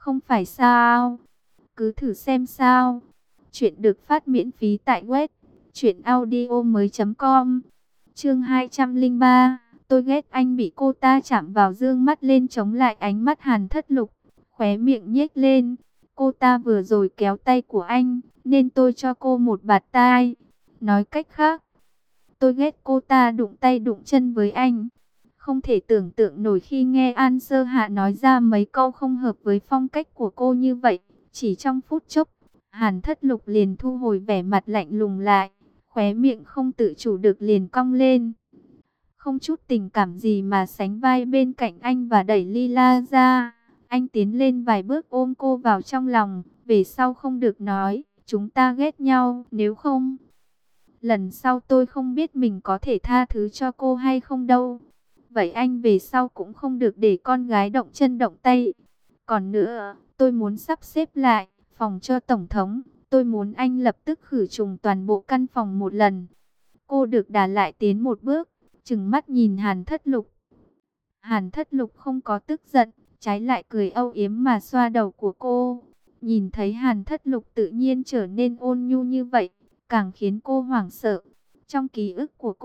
Không phải sao? Cứ thử xem sao. Chuyện được phát miễn phí tại web truyệnaudiomoi.com. Chương 203. Tôi ghét anh. Bị cô ta chạm vào, dương mắt lên chống lại ánh mắt Hàn Thất Lục, khóe miệng nhếch lên. Cô ta vừa rồi kéo tay của anh, nên tôi cho cô một bạt tai. Nói cách khác, tôi ghét cô ta đụng tay đụng chân với anh. Không thể tưởng tượng nổi khi nghe An Sơ Hạ nói ra mấy câu không hợp với phong cách của cô như vậy. Chỉ trong phút chốc, Hàn Thất Lục liền thu hồi vẻ mặt lạnh lùng lại, khóe miệng không tự chủ được liền cong lên. Không chút tình cảm gì mà sánh vai bên cạnh anh và đẩy Lila ra. Anh tiến lên vài bước ôm cô vào trong lòng. Về sau không được nói, chúng ta ghét nhau, nếu không, lần sau tôi không biết mình có thể tha thứ cho cô hay không đâu. Vậy anh về sau cũng không được để con gái động chân động tay. Còn nữa, tôi muốn sắp xếp lại phòng cho Tổng thống. Tôi muốn anh lập tức khử trùng toàn bộ căn phòng một lần. Cô được đà lại tiến một bước, trừng mắt nhìn Hàn Thất Lục. Hàn Thất Lục không có tức giận, trái lại cười âu yếm mà xoa đầu của cô. Nhìn thấy Hàn Thất Lục tự nhiên trở nên ôn nhu như vậy, càng khiến cô hoảng sợ. Trong ký ức của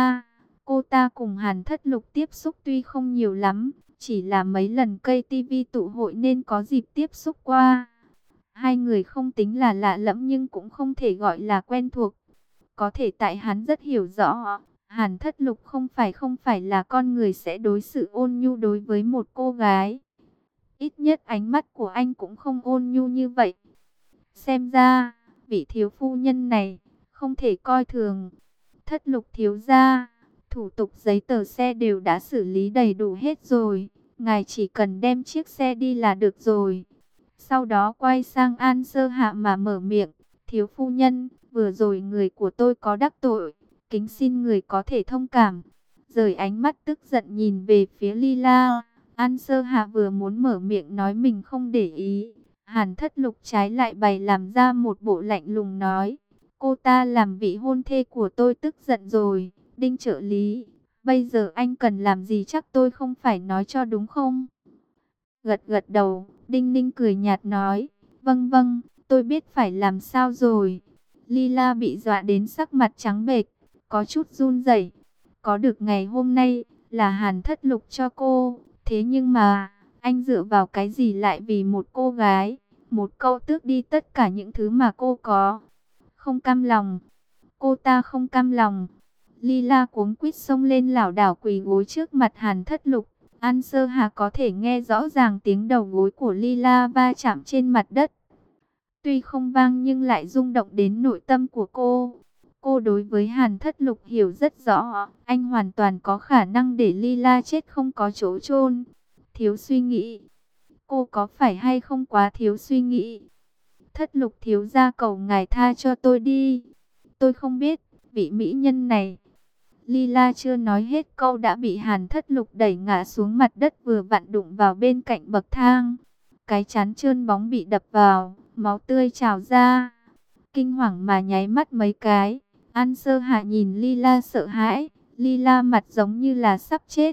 cô ta cùng Hàn Thất Lục tiếp xúc tuy không nhiều lắm, chỉ là mấy lần cây tivi tụ hội nên có dịp tiếp xúc qua. Hai người không tính là lạ lẫm nhưng cũng không thể gọi là quen thuộc. Có thể tại hắn rất hiểu rõ, Hàn Thất Lục không phải là con người sẽ đối xử ôn nhu đối với một cô gái. Ít nhất ánh mắt của anh cũng không ôn nhu như vậy. Xem ra, vị thiếu phu nhân này không thể coi thường. Thất Lục thiếu gia, thủ tục giấy tờ xe đều đã xử lý đầy đủ hết rồi. Ngài chỉ cần đem chiếc xe đi là được rồi. Sau đó quay sang An Sơ Hạ mà mở miệng. Thiếu phu nhân, vừa rồi người của tôi có đắc tội, kính xin người có thể thông cảm. Rời ánh mắt tức giận nhìn về phía Lila, An Sơ Hạ vừa muốn mở miệng nói mình không để ý. Hàn Thất Lục trái lại bày làm ra một bộ lạnh lùng nói. Cô ta làm vị hôn thê của tôi tức giận rồi. Đinh trợ lý, bây giờ anh cần làm gì chắc tôi không phải nói cho đúng không? Gật gật đầu, Đinh Ninh cười nhạt nói. Vâng vâng, tôi biết phải làm sao rồi. Lila bị dọa đến sắc mặt trắng bệch, có chút run rẩy. Có được ngày hôm nay là Hàn Thất Lục cho cô, thế nhưng mà anh dựa vào cái gì lại vì một cô gái, một câu tước đi tất cả những thứ mà cô có? Không cam lòng, cô ta không cam lòng. Lila cuống quýt xông lên lảo đảo quỳ gối trước mặt Hàn Thất Lục. An Sơ Hà có thể nghe rõ ràng tiếng đầu gối của Lila va chạm trên mặt đất. Tuy không vang nhưng lại rung động đến nội tâm của cô. Cô đối với Hàn Thất Lục hiểu rất rõ, anh hoàn toàn có khả năng để Lila chết không có chỗ chôn. Thiếu suy nghĩ. Cô có phải hay không quá thiếu suy nghĩ? Thất Lục thiếu gia cầu ngài tha cho tôi đi. Tôi không biết, vị mỹ nhân này. Lila chưa nói hết câu đã bị Hàn Thất Lục đẩy ngã xuống mặt đất vừa vặn đụng vào bên cạnh bậc thang. Cái trán trơn bóng bị đập vào, máu tươi trào ra. Kinh hoàng mà nháy mắt mấy cái. An Sơ Hạ nhìn Lila sợ hãi, Lila mặt giống như là sắp chết.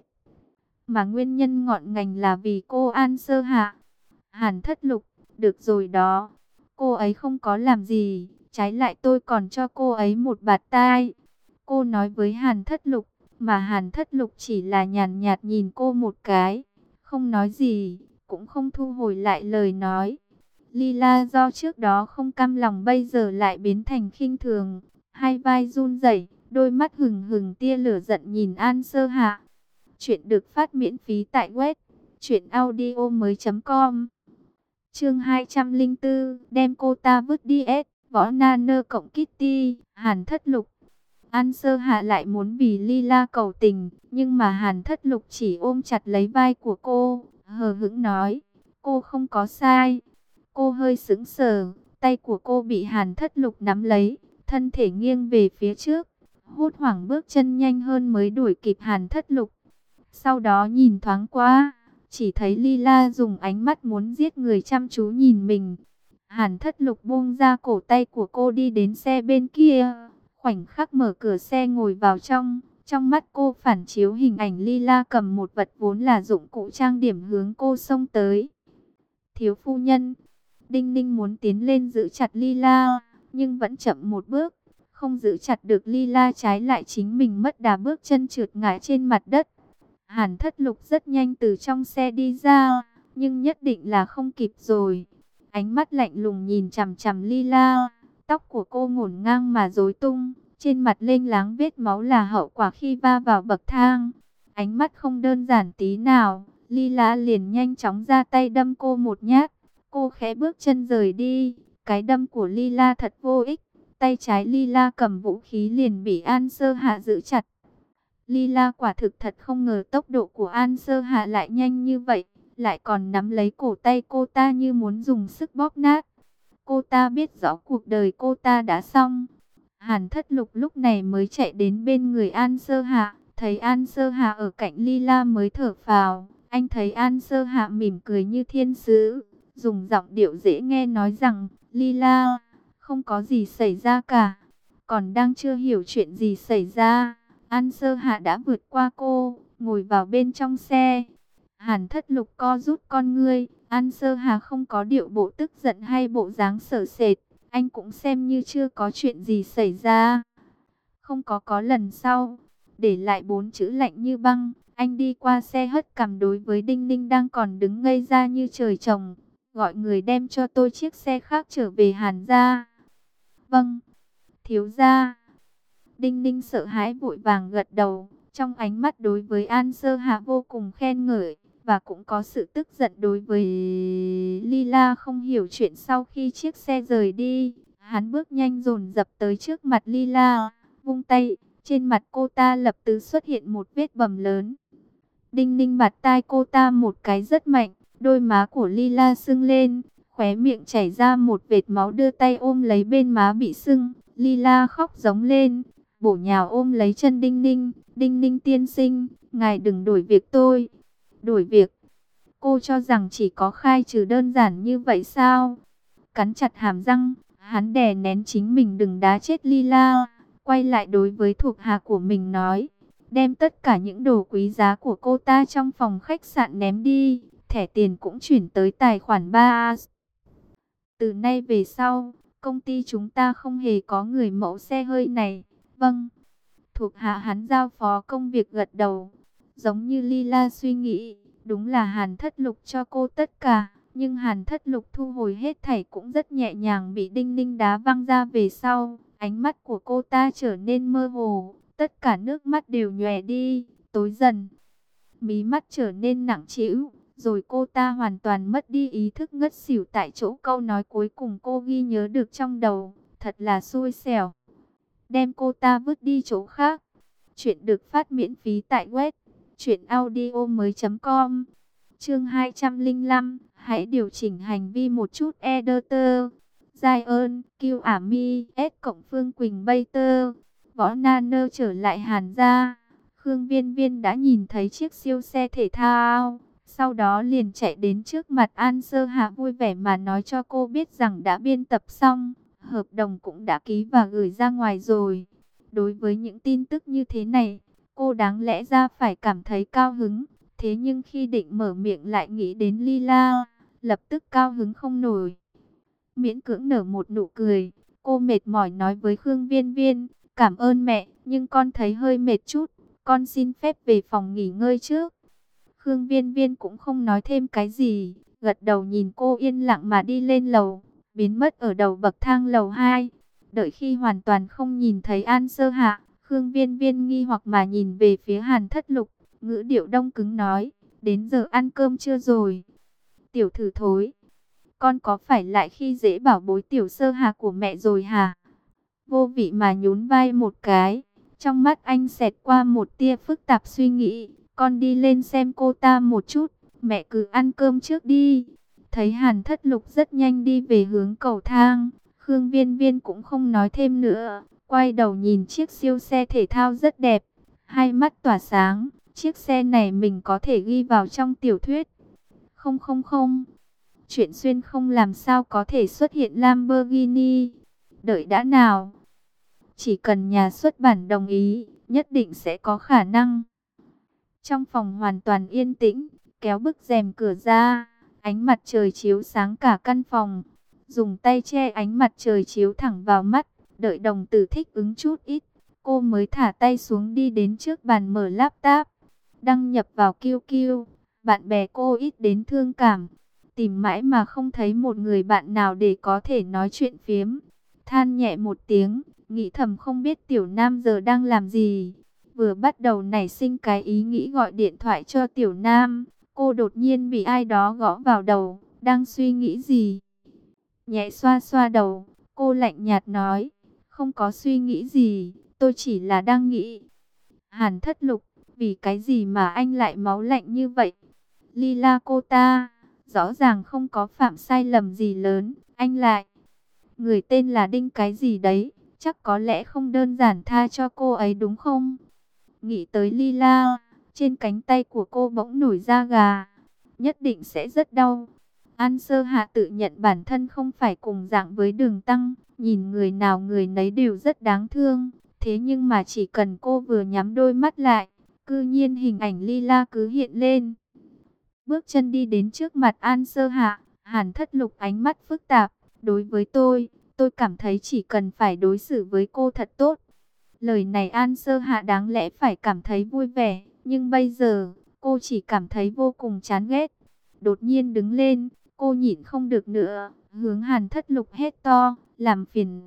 Mà nguyên nhân ngọn ngành là vì cô An Sơ Hạ. Hàn Thất Lục, được rồi đó. Cô ấy không có làm gì, trái lại tôi còn cho cô ấy một bạt tai. Cô nói với Hàn Thất Lục, mà Hàn Thất Lục chỉ là nhàn nhạt nhìn cô một cái, không nói gì, cũng không thu hồi lại lời nói. Lila do trước đó không cam lòng bây giờ lại biến thành khinh thường, hai vai run rẩy, đôi mắt hừng hừng tia lửa giận nhìn An Sơ Hạ. Chuyện được phát miễn phí tại web truyệnaudiomoi.com. Chương 204, đem cô ta vứt đi S, võ Nana cộng Kitty, Hàn Thất Lục. An Sơ Hạ lại muốn vì Lila cầu tình, nhưng mà Hàn Thất Lục chỉ ôm chặt lấy vai của cô, hờ hững nói, cô không có sai. Cô hơi sững sờ, tay của cô bị Hàn Thất Lục nắm lấy, thân thể nghiêng về phía trước, hốt hoảng bước chân nhanh hơn mới đuổi kịp Hàn Thất Lục. Sau đó nhìn thoáng qua, chỉ thấy Lila dùng ánh mắt muốn giết người chăm chú nhìn mình. Hàn Thất Lục buông ra cổ tay của cô đi đến xe bên kia, khoảnh khắc mở cửa xe ngồi vào trong. Trong mắt cô phản chiếu hình ảnh Lila cầm một vật vốn là dụng cụ trang điểm hướng cô xông tới. Thiếu phu nhân. Đinh Ninh muốn tiến lên giữ chặt Lila, nhưng vẫn chậm một bước. Không giữ chặt được Lila, trái lại chính mình mất đà bước chân trượt ngã trên mặt đất. Hàn Thất Lục rất nhanh từ trong xe đi ra, nhưng nhất định là không kịp rồi. Ánh mắt lạnh lùng nhìn chằm chằm Lila, tóc của cô ngổn ngang mà rối tung, trên mặt lênh láng vết máu là hậu quả khi va vào bậc thang. Ánh mắt không đơn giản tí nào, Lila liền nhanh chóng ra tay đâm cô một nhát. Cô khẽ bước chân rời đi, cái đâm của Lila thật vô ích. Tay trái Lila cầm vũ khí liền bị An Sơ Hạ giữ chặt. Lila quả thực thật không ngờ tốc độ của An Sơ Hạ lại nhanh như vậy, lại còn nắm lấy cổ tay cô ta như muốn dùng sức bóp nát. Cô ta biết rõ cuộc đời cô ta đã xong. Hàn Thất Lục lúc này mới chạy đến bên người An Sơ Hạ, thấy An Sơ Hạ ở cạnh Lila mới thở phào. Anh thấy An Sơ Hạ mỉm cười như thiên sứ, dùng giọng điệu dễ nghe nói rằng, Lila, không có gì xảy ra cả. Còn đang chưa hiểu chuyện gì xảy ra, An Sơ Hạ đã vượt qua cô, ngồi vào bên trong xe. Hàn Thất Lục co rút con ngươi, An Sơ Hạ không có điệu bộ tức giận hay bộ dáng sợ sệt, anh cũng xem như chưa có chuyện gì xảy ra. Không có lần sau, để lại 4 chữ lạnh như băng, anh đi qua xe hất cằm đối với Đinh Ninh đang còn đứng ngây ra như trời trồng, gọi người đem cho tôi chiếc xe khác trở về Hàn gia. Vâng, thiếu gia. Đinh Ninh sợ hãi vội vàng gật đầu, trong ánh mắt đối với An Sơ Hạ vô cùng khen ngợi, và cũng có sự tức giận đối với Lila không hiểu chuyện. Sau khi chiếc xe rời đi, hắn bước nhanh dồn dập tới trước mặt Lila, vung tay, trên mặt cô ta lập tức xuất hiện một vết bầm lớn. Đinh Ninh bạt tai cô ta một cái rất mạnh, đôi má của Lila sưng lên, khóe miệng chảy ra một vệt máu, đưa tay ôm lấy bên má bị sưng. Lila khóc giống lên, bổ nhào ôm lấy chân Đinh Ninh. Đinh Ninh tiên sinh, ngài đừng đổi việc tôi. Đổi việc? Cô cho rằng chỉ có khai trừ đơn giản như vậy sao? Cắn chặt hàm răng, hắn đè nén chính mình đừng đá chết Lila, quay lại đối với thuộc hạ của mình nói, đem tất cả những đồ quý giá của cô ta trong phòng khách sạn ném đi, thẻ tiền cũng chuyển tới tài khoản 3. Từ nay về sau, công ty chúng ta không hề có người mẫu xe hơi này. Vâng. Thuộc hạ hắn giao phó công việc gật đầu. Giống như Lila suy nghĩ, đúng là Hàn Thất Lục cho cô tất cả, nhưng Hàn Thất Lục thu hồi hết thảy cũng rất nhẹ nhàng, bị Đinh Ninh đá văng ra về sau. Ánh mắt của cô ta trở nên mơ hồ, tất cả nước mắt đều nhòe đi, tối dần. Mí mắt trở nên nặng trĩu, rồi cô ta hoàn toàn mất đi ý thức, ngất xỉu tại chỗ. Câu nói cuối cùng cô ghi nhớ được trong đầu, thật là xui xẻo. Đem cô ta vứt đi chỗ khác. Chuyện được phát miễn phí tại web truyệnaudiomoi.com. Chương 205, hãy điều chỉnh hành vi một chút editor. Giai ơn, Kiêu Ả Mi, S cộng Phương Quỳnh Bay Tơ. Võ Na Nơ trở lại Hàn gia. Khương Viên Viên đã nhìn thấy chiếc siêu xe thể thao, sau đó liền chạy đến trước mặt An Sơ Hạ, vui vẻ mà nói cho cô biết rằng đã biên tập xong, hợp đồng cũng đã ký và gửi ra ngoài rồi. Đối với những tin tức như thế này, cô đáng lẽ ra phải cảm thấy cao hứng, thế nhưng khi định mở miệng lại nghĩ đến Lila, lập tức cao hứng không nổi. Miễn cưỡng nở một nụ cười, cô mệt mỏi nói với Khương Viên Viên, cảm ơn mẹ, nhưng con thấy hơi mệt chút, con xin phép về phòng nghỉ ngơi trước. Khương Viên Viên cũng không nói thêm cái gì, gật đầu nhìn cô yên lặng mà đi lên lầu, biến mất ở đầu bậc thang lầu 2. Đợi khi hoàn toàn không nhìn thấy An Sơ Hạ, Khương Viên Viên nghi hoặc mà nhìn về phía Hàn Thất Lục, ngữ điệu đông cứng nói, đến giờ ăn cơm chưa rồi? Tiểu thử thối, con có phải lại khi dễ bảo bối Tiểu Sơ Hạ của mẹ rồi hả? Vô vị mà nhún vai một cái, trong mắt anh xẹt qua một tia phức tạp suy nghĩ, con đi lên xem cô ta một chút, mẹ cứ ăn cơm trước đi. Thấy Hàn Thất Lục rất nhanh đi về hướng cầu thang, Khương Viên Viên cũng không nói thêm nữa, quay đầu nhìn chiếc siêu xe thể thao rất đẹp, hai mắt tỏa sáng, chiếc xe này mình có thể ghi vào trong tiểu thuyết. Không không không, chuyện xuyên không làm sao có thể xuất hiện Lamborghini, đợi đã nào. Chỉ cần nhà xuất bản đồng ý, nhất định sẽ có khả năng. Trong phòng hoàn toàn yên tĩnh, kéo bức rèm cửa ra, Ánh mặt trời chiếu sáng cả căn phòng. Dùng tay che ánh mặt trời chiếu thẳng vào mắt. Đợi đồng tử thích ứng chút ít, cô mới thả tay xuống đi đến trước bàn mở laptop. Đăng nhập vào QQ. Bạn bè cô ít đến thương cảm. Tìm mãi mà không thấy một người bạn nào để có thể nói chuyện phiếm. Than nhẹ một tiếng, nghĩ thầm không biết Tiểu Nam giờ đang làm gì. Vừa bắt đầu nảy sinh cái ý nghĩ gọi điện thoại cho Tiểu Nam. Cô đột nhiên bị ai đó gõ vào đầu. Đang suy nghĩ gì? Nhẹ xoa xoa đầu, cô lạnh nhạt nói. Không có suy nghĩ gì, tôi chỉ là đang nghĩ. Hàn Thất Lục, vì cái gì mà anh lại máu lạnh như vậy? Lila cô ta, rõ ràng không có phạm sai lầm gì lớn, anh lại. Người tên là Đinh cái gì đấy, chắc có lẽ không đơn giản tha cho cô ấy đúng không? Nghĩ tới Lila, trên cánh tay của cô bỗng nổi da gà, nhất định sẽ rất đau. An Sơ Hạ tự nhận bản thân không phải cùng dạng với Đường Tăng, nhìn người nào người nấy đều rất đáng thương. Thế nhưng mà chỉ cần cô vừa nhắm đôi mắt lại, cư nhiên hình ảnh Lila cứ hiện lên. Bước chân đi đến trước mặt An Sơ Hạ, Hàn Thất Lục ánh mắt phức tạp. Đối với tôi cảm thấy chỉ cần phải đối xử với cô thật tốt. Lời này An Sơ Hạ đáng lẽ phải cảm thấy vui vẻ, nhưng bây giờ, cô chỉ cảm thấy vô cùng chán ghét. Đột nhiên đứng lên, cô nhịn không được nữa, hướng Hàn Thất Lục hét to, làm phiền.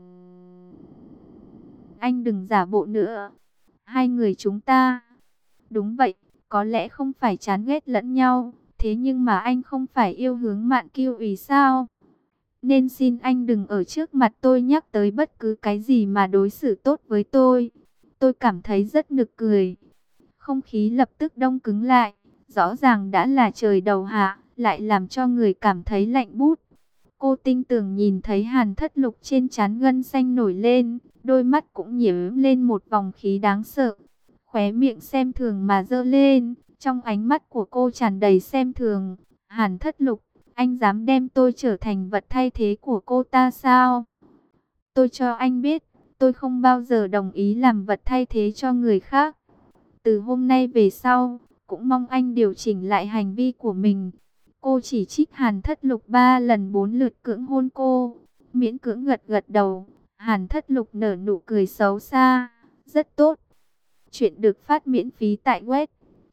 Anh đừng giả bộ nữa. Hai người chúng ta, đúng vậy, có lẽ không phải chán ghét lẫn nhau, thế nhưng mà anh không phải yêu Hướng Mạn Kiêu ý sao? Nên xin anh đừng ở trước mặt tôi nhắc tới bất cứ cái gì mà đối xử tốt với tôi. Tôi cảm thấy rất nực cười. Không khí lập tức đông cứng lại. Rõ ràng đã là trời đầu hạ, lại làm cho người cảm thấy lạnh bút. Cô tinh tường nhìn thấy Hàn Thất Lục trên trán gân xanh nổi lên. Đôi mắt cũng nhiễm lên một vòng khí đáng sợ. Khóe miệng xem thường mà giơ lên. Trong ánh mắt của cô tràn đầy xem thường. Hàn Thất Lục, anh dám đem tôi trở thành vật thay thế của cô ta sao? Tôi cho anh biết, tôi không bao giờ đồng ý làm vật thay thế cho người khác. Từ hôm nay về sau, cũng mong anh điều chỉnh lại hành vi của mình. Cô chỉ trích Hàn Thất Lục 3 lần 4 lượt cưỡng hôn cô. Miễn cưỡng gật gật đầu. Hàn Thất Lục nở nụ cười xấu xa. Rất tốt. Chuyện được phát miễn phí tại web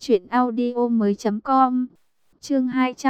truyệnaudiomoi.com. Chương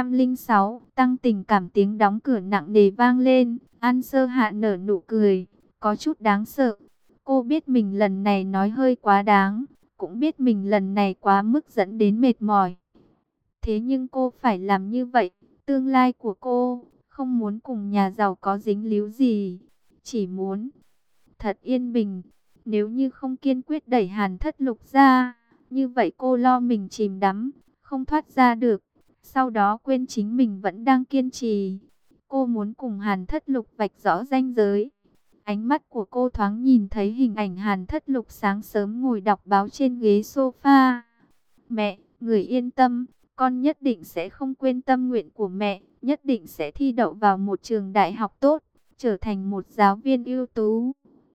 206, tăng tình cảm, tiếng đóng cửa nặng nề vang lên. An Sơ Hạ nở nụ cười, có chút đáng sợ. Cô biết mình lần này nói hơi quá đáng, cũng biết mình lần này quá mức dẫn đến mệt mỏi. Thế nhưng cô phải làm như vậy, tương lai của cô không muốn cùng nhà giàu có dính líu gì, chỉ muốn thật yên bình. Nếu như không kiên quyết đẩy Hàn Thất Lục ra, như vậy cô lo mình chìm đắm, không thoát ra được. Sau đó quên chính mình vẫn đang kiên trì. Cô muốn cùng Hàn Thất Lục vạch rõ ranh giới. Ánh mắt của cô thoáng nhìn thấy hình ảnh Hàn Thất Lục sáng sớm ngồi đọc báo trên ghế sofa. Mẹ, người yên tâm, con nhất định sẽ không quên tâm nguyện của mẹ, nhất định sẽ thi đậu vào một trường đại học tốt, trở thành một giáo viên ưu tú.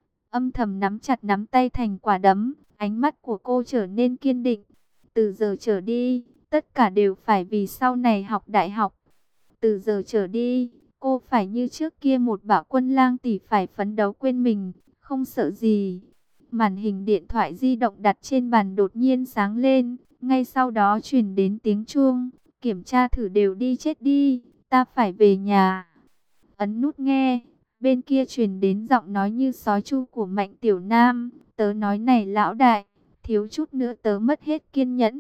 Âm thầm nắm chặt nắm tay thành quả đấm, ánh mắt của cô trở nên kiên định. Từ giờ trở đi, tất cả đều phải vì sau này học đại học. Từ giờ trở đi, cô phải như trước kia một bạo quân lang tỷ, phải phấn đấu quên mình, không sợ gì. Màn hình điện thoại di động đặt trên bàn đột nhiên sáng lên, ngay sau đó truyền đến tiếng chuông. Kiểm tra thử đều đi chết đi, ta phải về nhà. Ấn nút nghe, bên kia truyền đến giọng nói như sói chu của Mạnh Tiểu Nam. Tớ nói này lão đại, thiếu chút nữa tớ mất hết kiên nhẫn.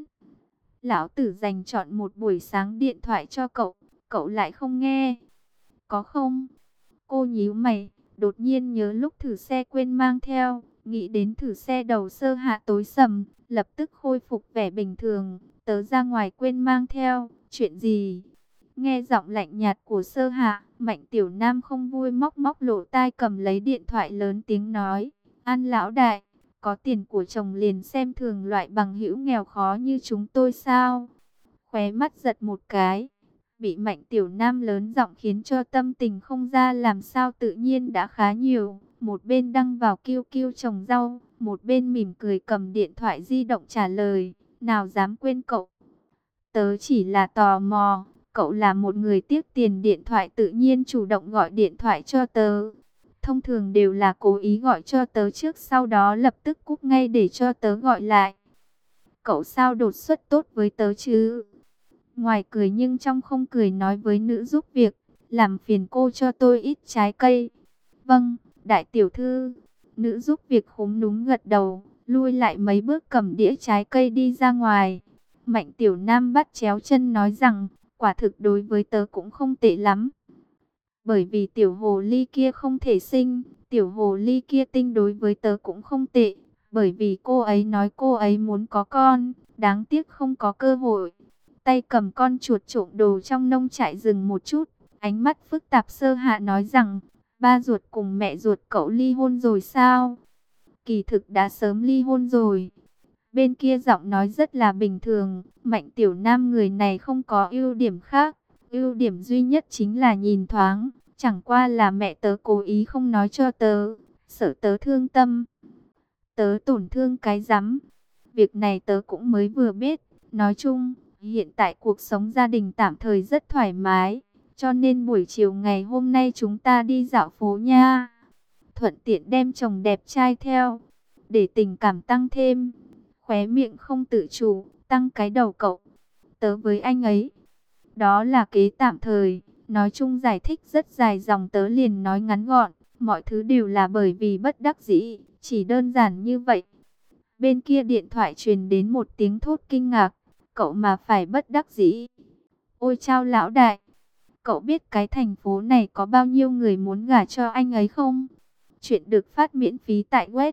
Lão tử dành chọn một buổi sáng điện thoại cho cậu, cậu lại không nghe. Có không? Cô nhíu mày, đột nhiên nhớ lúc thử xe quên mang theo, nghĩ đến thử xe đầu Sơ Hạ tối sầm, lập tức khôi phục vẻ bình thường. Tớ ra ngoài quên mang theo, chuyện gì? Nghe giọng lạnh nhạt của Sơ Hạ, Mạnh Tiểu Nam không vui móc móc lỗ tai, cầm lấy điện thoại lớn tiếng nói. An lão đại, có tiền của chồng liền xem thường loại bằng hữu nghèo khó như chúng tôi sao? Khóe mắt giật một cái, bị Mạnh Tiểu Nam lớn giọng khiến cho tâm tình không ra làm sao tự nhiên đã khá nhiều. Một bên đăng vào QQ trồng rau, một bên mỉm cười cầm điện thoại di động trả lời. Nào dám quên cậu, tớ chỉ là tò mò, Cậu là một người tiếc tiền điện thoại, tự nhiên chủ động gọi điện thoại cho tớ. Thông thường đều là cố ý gọi cho tớ trước, sau đó lập tức cúp ngay để cho tớ gọi lại. Cậu sao đột xuất tốt với tớ chứ? Ngoài cười nhưng trong không cười nói với nữ giúp việc, làm phiền cô cho tôi ít trái cây. Vâng, đại tiểu thư. Nữ giúp việc khúm núm gật đầu, lui lại mấy bước cầm đĩa trái cây đi ra ngoài. Mạnh tiểu nam bắt chéo chân nói rằng, quả thực đối với tớ cũng không tệ lắm. Bởi vì tiểu hồ ly kia không thể sinh, tiểu hồ ly kia tinh đối với tớ cũng không tệ. Bởi vì cô ấy nói cô ấy muốn có con, đáng tiếc không có cơ hội. Tay cầm con chuột trộm đồ trong nông trại dừng một chút, ánh mắt phức tạp Sơ Hạ nói rằng, ba ruột cùng mẹ ruột cậu ly hôn rồi sao? Kỳ thực đã sớm ly hôn rồi. Bên kia giọng nói rất là bình thường, Mạnh tiểu nam người này không có ưu điểm khác. Ưu điểm duy nhất chính là nhìn thoáng, chẳng qua là mẹ tớ cố ý không nói cho tớ, sợ tớ thương tâm. Tớ tổn thương cái rắm. Việc này tớ cũng mới vừa biết. Nói chung, hiện tại cuộc sống gia đình tạm thời rất thoải mái, cho nên buổi chiều ngày hôm nay chúng ta đi dạo phố nha. Thuận tiện đem chồng đẹp trai theo, để tình cảm tăng thêm. Khóe miệng không tự chủ, tăng cái đầu cậu. Tớ với anh ấy, đó là kế tạm thời. Nói chung giải thích rất dài dòng, tớ liền nói ngắn gọn. Mọi thứ đều là bởi vì bất đắc dĩ, chỉ đơn giản như vậy. Bên kia điện thoại truyền đến một tiếng thốt kinh ngạc. Cậu mà phải bất đắc dĩ? Ôi chao lão đại, cậu biết cái thành phố này có bao nhiêu người muốn gả cho anh ấy không? Chuyện được phát miễn phí tại web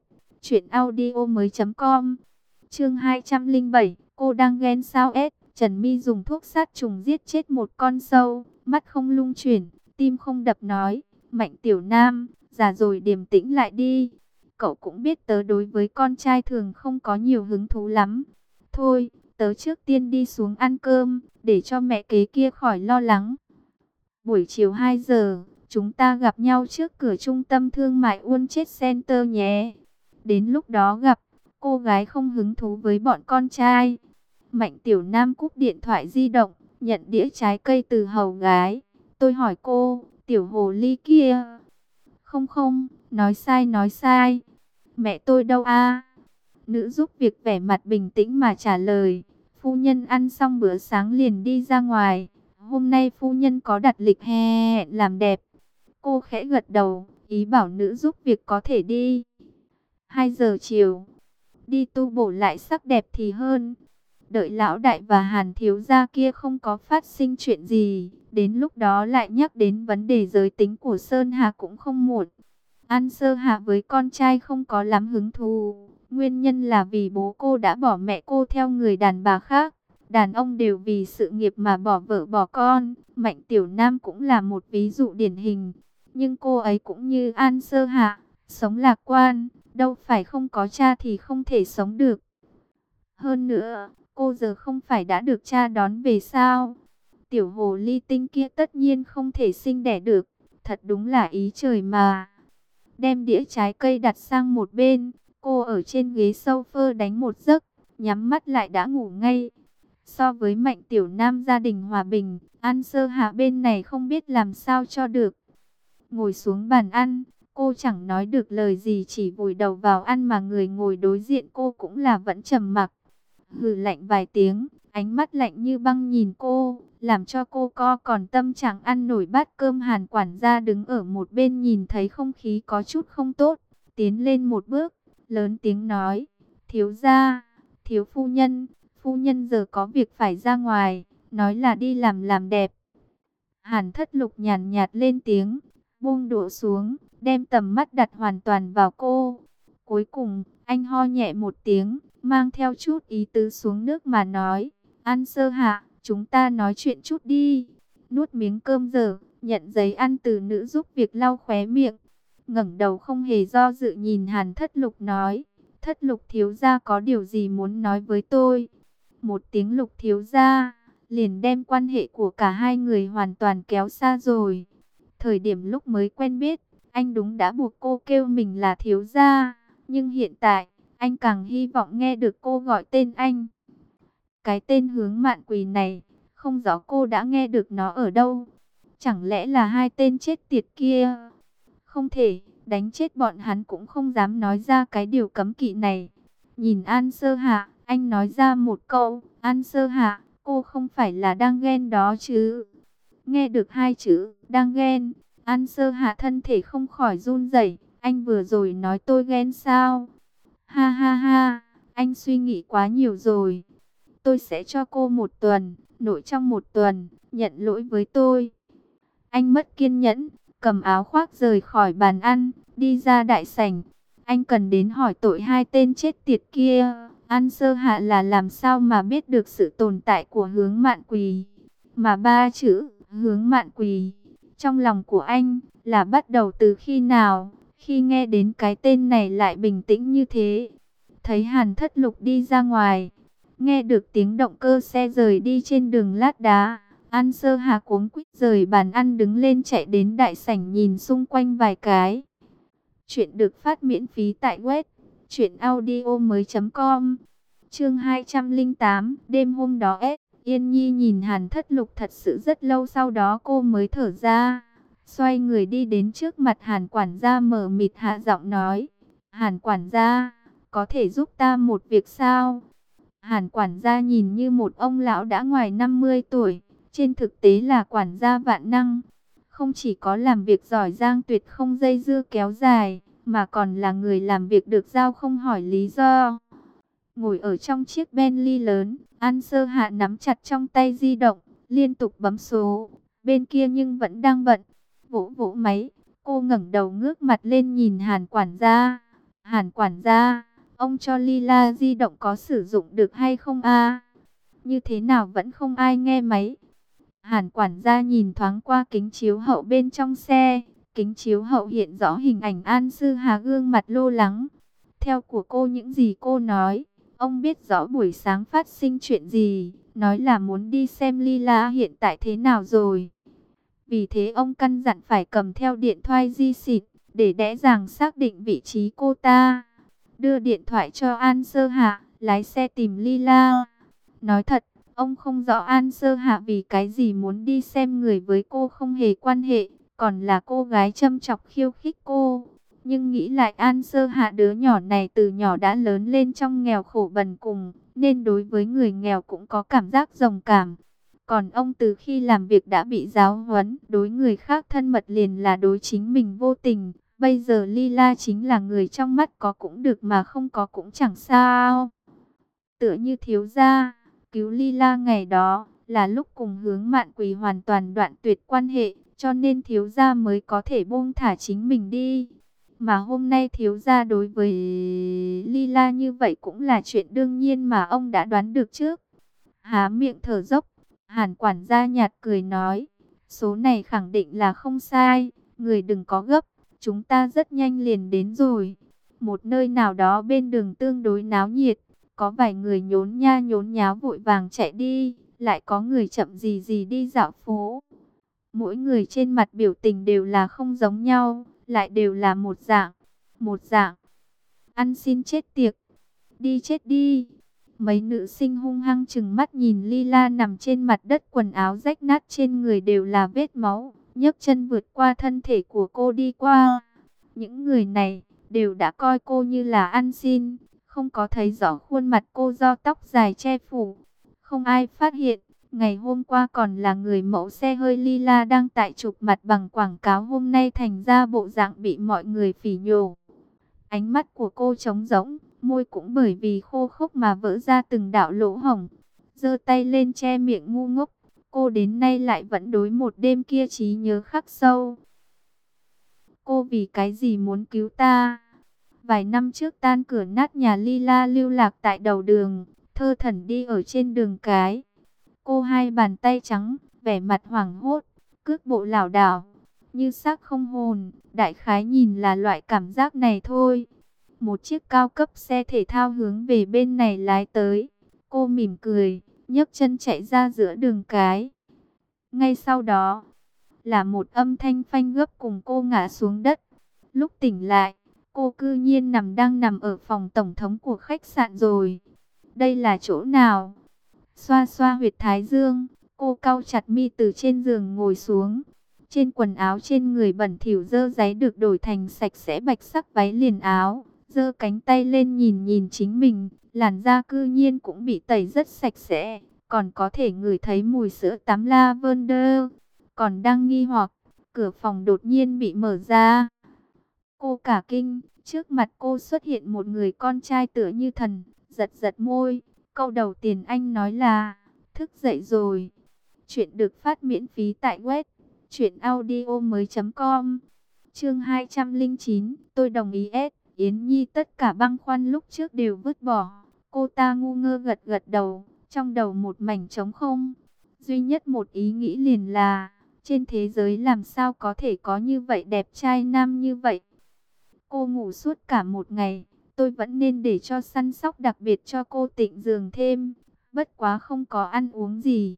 truyệnaudiomoi.com. Chương 207, cô đang ghen sao S. Trần My dùng thuốc sát trùng giết chết một con sâu, mắt không lung chuyển, tim không đập nói, Mạnh tiểu nam, già rồi điềm tĩnh lại đi. Cậu cũng biết tớ đối với con trai thường không có nhiều hứng thú lắm. Thôi, tớ trước tiên đi xuống ăn cơm, để cho mẹ kế kia khỏi lo lắng. Buổi chiều 2 giờ, chúng ta gặp nhau trước cửa trung tâm thương mại World Trade Center nhé. Đến lúc đó gặp, cô gái không hứng thú với bọn con trai. Mạnh tiểu nam cúp điện thoại di động, nhận đĩa trái cây từ hầu gái. Tôi hỏi cô, tiểu hồ ly kia. Không không, nói sai nói sai. Mẹ tôi đâu a? Nữ giúp việc vẻ mặt bình tĩnh mà trả lời. Phu nhân ăn xong bữa sáng liền đi ra ngoài. Hôm nay phu nhân có đặt lịch hẹn làm đẹp. Cô khẽ gật đầu, ý bảo nữ giúp việc có thể đi. 2 giờ chiều, đi tu bổ lại sắc đẹp thì hơn. Đợi lão đại và Hàn thiếu gia kia không có phát sinh chuyện gì, đến lúc đó lại nhắc đến vấn đề giới tính của Sơn Hà cũng không muộn. An Sơ Hà với con trai không có lắm hứng thú. Nguyên nhân là vì bố cô đã bỏ mẹ cô theo người đàn bà khác. Đàn ông đều vì sự nghiệp mà bỏ vợ bỏ con. Mạnh tiểu nam cũng là một ví dụ điển hình. Nhưng cô ấy cũng như An Sơ Hạ, sống lạc quan. Đâu phải không có cha thì không thể sống được. Hơn nữa, cô giờ không phải đã được cha đón về sao? Tiểu hồ ly tinh kia tất nhiên không thể sinh đẻ được. Thật đúng là ý trời mà. Đem đĩa trái cây đặt sang một bên. Cô ở trên ghế sofa đánh một giấc, nhắm mắt lại đã ngủ ngay. So với Mạnh tiểu nam gia đình hòa bình, An Sơ Hạ bên này không biết làm sao cho được. Ngồi xuống bàn ăn, cô chẳng nói được lời gì, chỉ vùi đầu vào ăn mà người ngồi đối diện cô cũng là vẫn trầm mặc. Hừ lạnh vài tiếng, ánh mắt lạnh như băng nhìn cô, làm cho cô co còn tâm trạng ăn nổi bát cơm. Hàn quản gia đứng ở một bên nhìn thấy không khí có chút không tốt, tiến lên một bước, lớn tiếng nói, thiếu gia, thiếu phu nhân giờ có việc phải ra ngoài, nói là đi làm đẹp. Hàn Thất Lục nhàn nhạt lên tiếng, buông đũa xuống, đem tầm mắt đặt hoàn toàn vào cô. Cuối cùng, anh ho nhẹ một tiếng, mang theo chút ý tứ xuống nước mà nói, An Sơ Hạ, chúng ta nói chuyện chút đi. Nuốt miếng cơm dở, nhận giấy ăn từ nữ giúp việc lau khóe miệng, ngẩng đầu không hề do dự nhìn Hàn Thất Lục nói, Thất Lục thiếu gia có điều gì muốn nói với tôi? Một tiếng Lục thiếu gia, liền đem quan hệ của cả hai người hoàn toàn kéo xa rồi. Thời điểm lúc mới quen biết, anh đúng đã buộc cô kêu mình là thiếu gia, nhưng hiện tại, anh càng hy vọng nghe được cô gọi tên anh. Cái tên Hướng Mạn Quỳ này, Không rõ cô đã nghe được nó ở đâu. Chẳng lẽ là hai tên chết tiệt kia? Không thể, đánh chết bọn hắn cũng không dám nói ra cái điều cấm kỵ này. Nhìn An Sơ Hạ, anh nói ra một câu, An Sơ Hạ, cô không phải là đang ghen đó chứ? Nghe được hai chữ, đang ghen, An Sơ Hạ thân thể không khỏi run rẩy. Anh vừa rồi nói tôi ghen sao? Ha ha ha, anh suy nghĩ quá nhiều rồi. Tôi sẽ cho cô một tuần, nội trong một tuần, nhận lỗi với tôi. Anh mất kiên nhẫn, cầm áo khoác rời khỏi bàn ăn, đi ra đại sảnh. Anh cần đến hỏi tội hai tên chết tiệt kia. An Sơ Hạ là làm sao mà biết được sự tồn tại của Hướng Mạn Quỳ. Mà ba chữ, Hướng Mạn Quỳ, trong lòng của anh là bắt đầu từ khi nào, khi nghe đến cái tên này lại bình tĩnh như thế. Thấy Hàn Thất Lục đi ra ngoài, nghe được tiếng động cơ xe rời đi trên đường lát đá, An Sơ Hà cuống quýt rời bàn ăn đứng lên chạy đến đại sảnh nhìn xung quanh vài cái. Chuyện được phát miễn phí tại web truyệnaudiomoi.com. Chương 208, đêm hôm đó Yên Nhi nhìn Hàn Thất Lục thật sự rất lâu, sau đó cô mới thở ra, xoay người đi đến trước mặt Hàn quản gia, mờ mịt hạ giọng nói: "Hàn quản gia, có thể giúp ta một việc sao?" Hàn quản gia nhìn như một ông lão đã ngoài 50 tuổi, trên thực tế là quản gia vạn năng. Không chỉ có làm việc giỏi giang tuyệt không dây dưa kéo dài, mà còn là người làm việc được giao không hỏi lý do. Ngồi ở trong chiếc Bentley lớn, An Sơ Hạ nắm chặt trong tay di động, liên tục bấm số. Bên kia nhưng vẫn đang bận, vỗ vỗ máy. Cô ngẩng đầu ngước mặt lên nhìn Hàn quản gia. Hàn quản gia, ông cho Lila di động có sử dụng được hay không a? Như thế nào vẫn không ai nghe máy? Hàn quản gia nhìn thoáng qua kính chiếu hậu bên trong xe. Kính chiếu hậu hiện rõ hình ảnh An Sư Hà gương mặt lo lắng. Theo của cô, những gì cô nói, ông biết rõ buổi sáng phát sinh chuyện gì. Nói là muốn đi xem Lila hiện tại thế nào rồi. Vì thế ông căn dặn phải cầm theo điện thoại di xịt, để dễ dàng xác định vị trí cô ta. Đưa điện thoại cho An Sơ Hạ, lái xe tìm Lila. Nói thật, ông không rõ An Sơ Hạ vì cái gì muốn đi xem người với cô không hề quan hệ, còn là cô gái châm chọc khiêu khích cô. Nhưng nghĩ lại, An Sơ Hạ đứa nhỏ này từ nhỏ đã lớn lên trong nghèo khổ bần cùng, nên đối với người nghèo cũng có cảm giác đồng cảm. Còn ông từ khi làm việc đã bị giáo huấn, đối người khác thân mật liền là đối chính mình vô tình. Bây giờ Lila chính là người trong mắt có cũng được mà không có cũng chẳng sao. Tựa như thiếu gia cứu Lila ngày đó là lúc cùng Hướng Mạn Quỳ hoàn toàn đoạn tuyệt quan hệ, cho nên thiếu gia mới có thể buông thả chính mình đi. Mà hôm nay thiếu gia đối với Lila như vậy cũng là chuyện đương nhiên mà ông đã đoán được trước. Há miệng thở dốc, Hàn quản gia nhạt cười nói: "Số này khẳng định là không sai, người đừng có gấp, chúng ta rất nhanh liền đến rồi." Một nơi nào đó bên đường tương đối náo nhiệt, có vài người nhốn nha nhốn nháo vội vàng chạy đi, lại có người chậm gì gì đi dạo phố. Mỗi người trên mặt biểu tình đều là không giống nhau, lại đều là một dạng. Một dạng: ăn xin chết tiệt, đi chết đi. Mấy nữ sinh hung hăng trừng mắt nhìn Lila nằm trên mặt đất, quần áo rách nát, trên người đều là vết máu, nhấc chân vượt qua thân thể của cô đi qua. Những người này đều đã coi cô như là ăn xin, không có thấy rõ khuôn mặt cô do tóc dài che phủ. Không ai phát hiện, ngày hôm qua còn là người mẫu xe hơi Lila đang tại chụp mặt bằng quảng cáo, hôm nay thành ra bộ dạng bị mọi người phỉ nhổ. Ánh mắt của cô trống rỗng, môi cũng bởi vì khô khốc mà vỡ ra từng đạo lỗ hổng. Giơ tay lên che miệng ngu ngốc, cô đến nay lại vẫn đối một đêm kia trí nhớ khắc sâu. Cô vì cái gì muốn cứu ta? Vài năm trước tan cửa nát nhà, Lila lưu lạc tại đầu đường, thơ thẩn đi ở trên đường cái. Cô hai bàn tay trắng, vẻ mặt hoảng hốt, cước bộ lảo đảo, như xác không hồn, đại khái nhìn là loại cảm giác này thôi. Một chiếc cao cấp xe thể thao hướng về bên này lái tới. Cô mỉm cười, nhấc chân chạy ra giữa đường cái. Ngay sau đó là một âm thanh phanh gấp cùng cô ngã xuống đất. Lúc tỉnh lại, cô cư nhiên đang nằm ở phòng tổng thống của khách sạn rồi. Đây là chỗ nào? Xoa xoa huyệt thái dương, cô Cô cau chặt mi từ trên giường ngồi xuống. Trên quần áo trên người bẩn thỉu dơ dáy được đổi thành sạch sẽ bạch sắc váy liền áo. Giơ cánh tay lên nhìn nhìn chính mình, làn da cư nhiên cũng bị tẩy rất sạch sẽ, còn có thể ngửi thấy mùi sữa tắm lavender. Còn đang nghi hoặc, cửa phòng đột nhiên bị mở ra. Cô cả kinh, trước mặt cô xuất hiện một người con trai tựa như thần, giật giật môi. Câu đầu tiên anh nói là, thức dậy rồi. Chuyện được phát miễn phí tại web truyệnaudiomoi.com. Chương 209, tôi đồng ý S. Yến Nhi tất cả băn khoăn lúc trước đều vứt bỏ. Cô ta ngu ngơ gật gật đầu, trong đầu một mảnh trống không. Duy nhất một ý nghĩ liền là, trên thế giới làm sao có thể có như vậy đẹp trai nam như vậy. Cô ngủ suốt cả một ngày, tôi vẫn nên để cho săn sóc đặc biệt cho cô tịnh giường thêm. Bất quá không có ăn uống gì.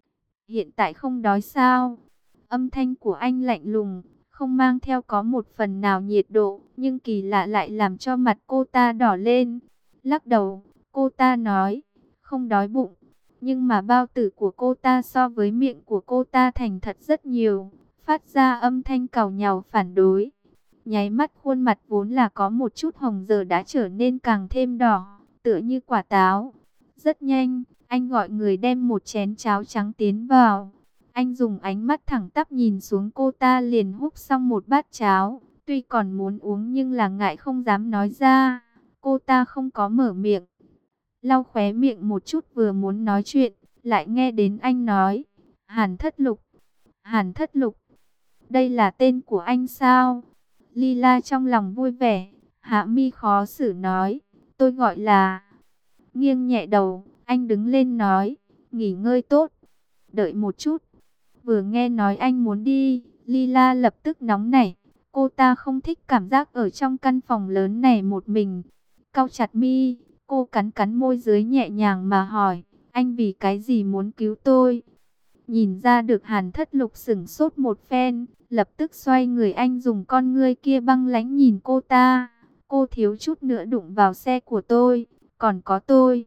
Hiện tại không đói sao? Âm thanh của anh lạnh lùng, không mang theo có một phần nào nhiệt độ, nhưng kỳ lạ lại làm cho mặt cô ta đỏ lên. Lắc đầu, cô ta nói, không đói bụng. Nhưng mà bao tử của cô ta so với miệng của cô ta thành thật rất nhiều, phát ra âm thanh càu nhàu phản đối. Nháy mắt khuôn mặt vốn là có một chút hồng giờ đã trở nên càng thêm đỏ, tựa như quả táo. Rất nhanh, anh gọi người đem một chén cháo trắng tiến vào. Anh dùng ánh mắt thẳng tắp nhìn xuống cô ta liền húp xong một bát cháo. Tuy còn muốn uống nhưng là ngại không dám nói ra. Cô ta không có mở miệng. Lau khóe miệng một chút vừa muốn nói chuyện, lại nghe đến anh nói. Hàn Thất Lục. Hàn Thất Lục. Đây là tên của anh sao? Lila trong lòng vui vẻ. Hạ mi khó xử nói. Tôi gọi là... Nghiêng nhẹ đầu, anh đứng lên nói. Nghỉ ngơi tốt. Đợi một chút. Vừa nghe nói anh muốn đi, Lila lập tức nóng nảy. Cô ta không thích cảm giác ở trong căn phòng lớn này một mình. Cau chặt mi, cô cắn cắn môi dưới nhẹ nhàng mà hỏi, anh vì cái gì muốn cứu tôi? Nhìn ra được Hàn Thất Lục sững sốt một phen, lập tức xoay người anh dùng con ngươi kia băng lãnh nhìn cô ta. Cô thiếu chút nữa đụng vào xe của tôi, còn có tôi.